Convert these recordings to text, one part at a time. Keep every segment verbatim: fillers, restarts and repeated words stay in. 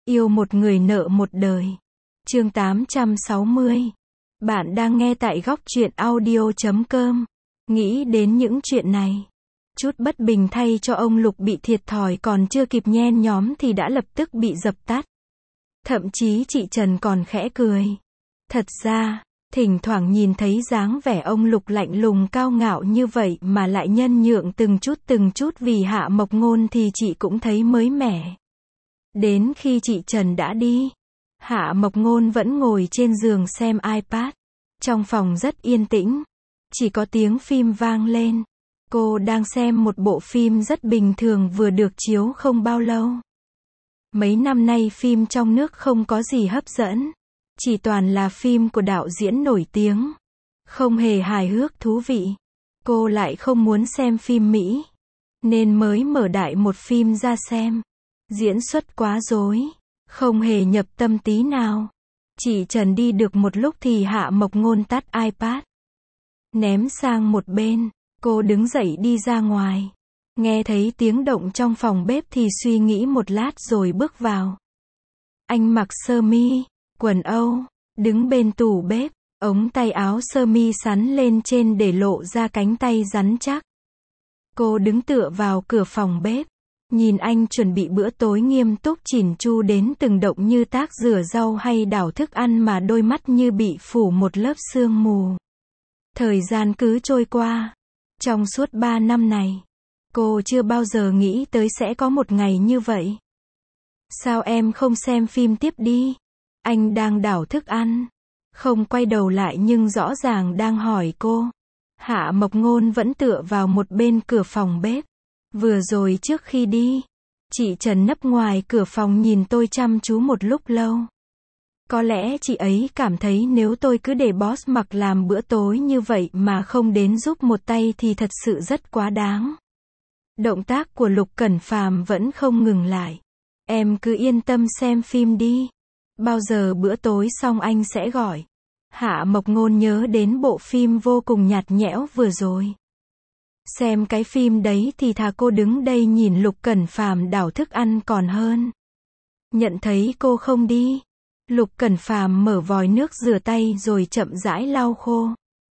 Yêu một người nợ một đời. Chương tám trăm sáu mươi. Bạn đang nghe tại góc truyện audio chấm com. Nghĩ đến những chuyện này, chút bất bình thay cho ông Lục bị thiệt thòi còn chưa kịp nhen nhóm thì đã lập tức bị dập tắt. Thậm chí chị Trần còn khẽ cười. Thật ra, thỉnh thoảng nhìn thấy dáng vẻ ông Lục lạnh lùng cao ngạo như vậy mà lại nhân nhượng từng chút từng chút vì Hạ Mộc Ngôn thì chị cũng thấy mới mẻ. Đến khi chị Trần đã đi, Hạ Mộc Ngôn vẫn ngồi trên giường xem iPad. Trong phòng rất yên tĩnh, chỉ có tiếng phim vang lên. Cô đang xem một bộ phim rất bình thường vừa được chiếu không bao lâu. Mấy năm nay phim trong nước không có gì hấp dẫn, chỉ toàn là phim của đạo diễn nổi tiếng, không hề hài hước thú vị. Cô lại không muốn xem phim Mỹ, nên mới mở đại một phim ra xem. Diễn xuất quá rối, không hề nhập tâm tí nào. Chị Trần đi được một lúc thì Hạ Mộc Ngôn tắt iPad, ném sang một bên. Cô đứng dậy đi ra ngoài. Nghe thấy tiếng động trong phòng bếp thì suy nghĩ một lát rồi bước vào. Anh mặc sơ mi, quần âu, đứng bên tủ bếp, ống tay áo sơ mi xắn lên trên để lộ ra cánh tay rắn chắc. Cô đứng tựa vào cửa phòng bếp, nhìn anh chuẩn bị bữa tối nghiêm túc chỉn chu đến từng động như tác rửa rau hay đảo thức ăn mà đôi mắt như bị phủ một lớp sương mù. Thời gian cứ trôi qua. Trong suốt ba năm này, cô chưa bao giờ nghĩ tới sẽ có một ngày như vậy. Sao em không xem phim tiếp đi? Anh đang đảo thức ăn. Không quay đầu lại nhưng rõ ràng đang hỏi cô. Hạ Mộc Ngôn vẫn tựa vào một bên cửa phòng bếp. Vừa rồi trước khi đi, chị Trần nấp ngoài cửa phòng nhìn tôi chăm chú một lúc lâu. Có lẽ chị ấy cảm thấy nếu tôi cứ để boss mặc làm bữa tối như vậy mà không đến giúp một tay thì thật sự rất quá đáng. Động tác của Lục Cẩn Phàm vẫn không ngừng lại. Em cứ yên tâm xem phim đi. Bao giờ bữa tối xong anh sẽ gọi. Hạ Mộc Ngôn nhớ đến bộ phim vô cùng nhạt nhẽo vừa rồi. Xem cái phim đấy thì thà cô đứng đây nhìn Lục Cẩn Phàm đảo thức ăn còn hơn. Nhận thấy cô không đi, Lục Cẩn Phàm mở vòi nước rửa tay rồi chậm rãi lau khô.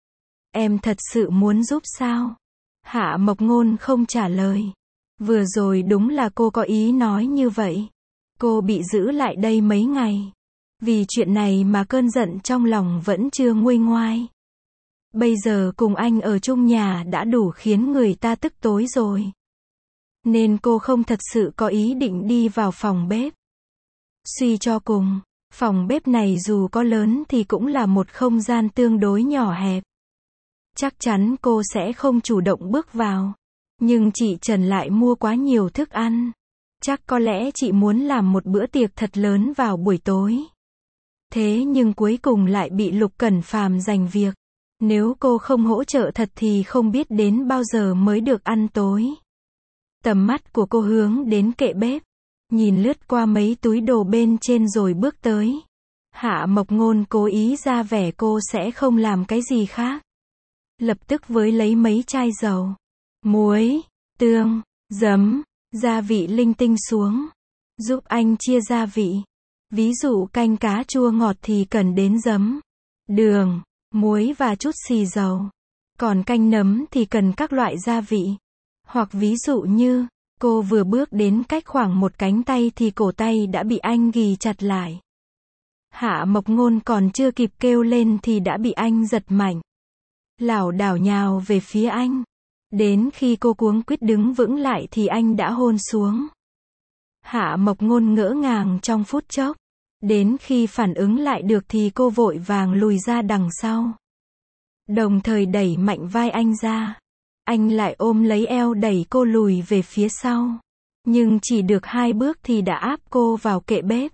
Em thật sự muốn giúp sao? Hạ Mộc Ngôn không trả lời. Vừa rồi đúng là cô có ý nói như vậy. Cô bị giữ lại đây mấy ngày. Vì chuyện này mà cơn giận trong lòng vẫn chưa nguôi ngoai. Bây giờ cùng anh ở chung nhà đã đủ khiến người ta tức tối rồi. Nên cô không thật sự có ý định đi vào phòng bếp. Suy cho cùng, phòng bếp này dù có lớn thì cũng là một không gian tương đối nhỏ hẹp. Chắc chắn cô sẽ không chủ động bước vào. Nhưng chị Trần lại mua quá nhiều thức ăn. Chắc có lẽ chị muốn làm một bữa tiệc thật lớn vào buổi tối. Thế nhưng cuối cùng lại bị Lục Cẩn Phàm giành việc. Nếu cô không hỗ trợ thật thì không biết đến bao giờ mới được ăn tối. Tầm mắt của cô hướng đến kệ bếp, nhìn lướt qua mấy túi đồ bên trên rồi bước tới. Hạ Mộc Ngôn cố ý ra vẻ cô sẽ không làm cái gì khác. Lập tức với lấy mấy chai dầu, muối, tương, giấm, gia vị linh tinh xuống. Giúp anh chia gia vị. Ví dụ canh cá chua ngọt thì cần đến giấm, đường, muối và chút xì dầu. Còn canh nấm thì cần các loại gia vị. Hoặc ví dụ như, cô vừa bước đến cách khoảng một cánh tay thì cổ tay đã bị anh ghì chặt lại. Hạ Mộc Ngôn còn chưa kịp kêu lên thì đã bị anh giật mạnh. Lảo đảo nhào về phía anh. Đến khi cô cuống quýt đứng vững lại thì anh đã hôn xuống. Hạ Mộc Ngôn ngỡ ngàng trong phút chốc. Đến khi phản ứng lại được thì cô vội vàng lùi ra đằng sau. Đồng thời đẩy mạnh vai anh ra. Anh lại ôm lấy eo đẩy cô lùi về phía sau. Nhưng chỉ được hai bước thì đã áp cô vào kệ bếp.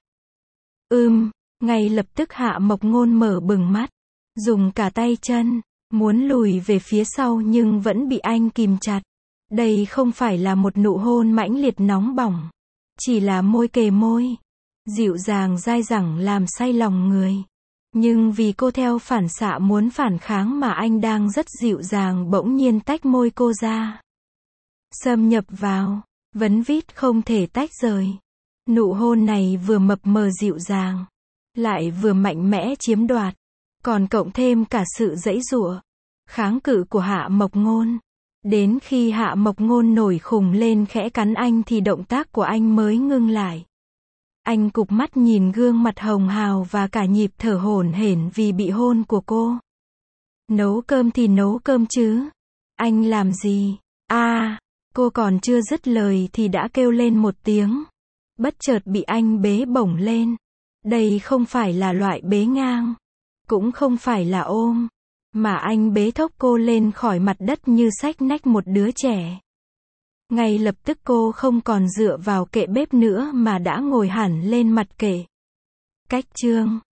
Ưm, ngay lập tức Hạ Mộc Ngôn mở bừng mắt. Dùng cả tay chân, muốn lùi về phía sau nhưng vẫn bị anh kìm chặt. Đây không phải là một nụ hôn mãnh liệt nóng bỏng. Chỉ là môi kề môi. Dịu dàng dai dẳng làm say lòng người. Nhưng vì cô theo phản xạ muốn phản kháng mà anh đang rất dịu dàng bỗng nhiên tách môi cô ra. Xâm nhập vào, vấn vít không thể tách rời. Nụ hôn này vừa mập mờ dịu dàng, lại vừa mạnh mẽ chiếm đoạt, còn cộng thêm cả sự giãy giụa, kháng cự của Hạ Mộc Ngôn. Đến khi Hạ Mộc Ngôn nổi khùng lên khẽ cắn anh thì động tác của anh mới ngưng lại. Anh cụp mắt nhìn gương mặt hồng hào và cả nhịp thở hổn hển vì bị hôn của cô. Nấu cơm thì nấu cơm chứ. Anh làm gì? À, cô còn chưa dứt lời thì đã kêu lên một tiếng. Bất chợt bị anh bế bổng lên. Đây không phải là loại bế ngang, cũng không phải là ôm, mà anh bế thốc cô lên khỏi mặt đất như xách nách một đứa trẻ. Ngay lập tức cô không còn dựa vào kệ bếp nữa mà đã ngồi hẳn lên mặt kệ. Cách chương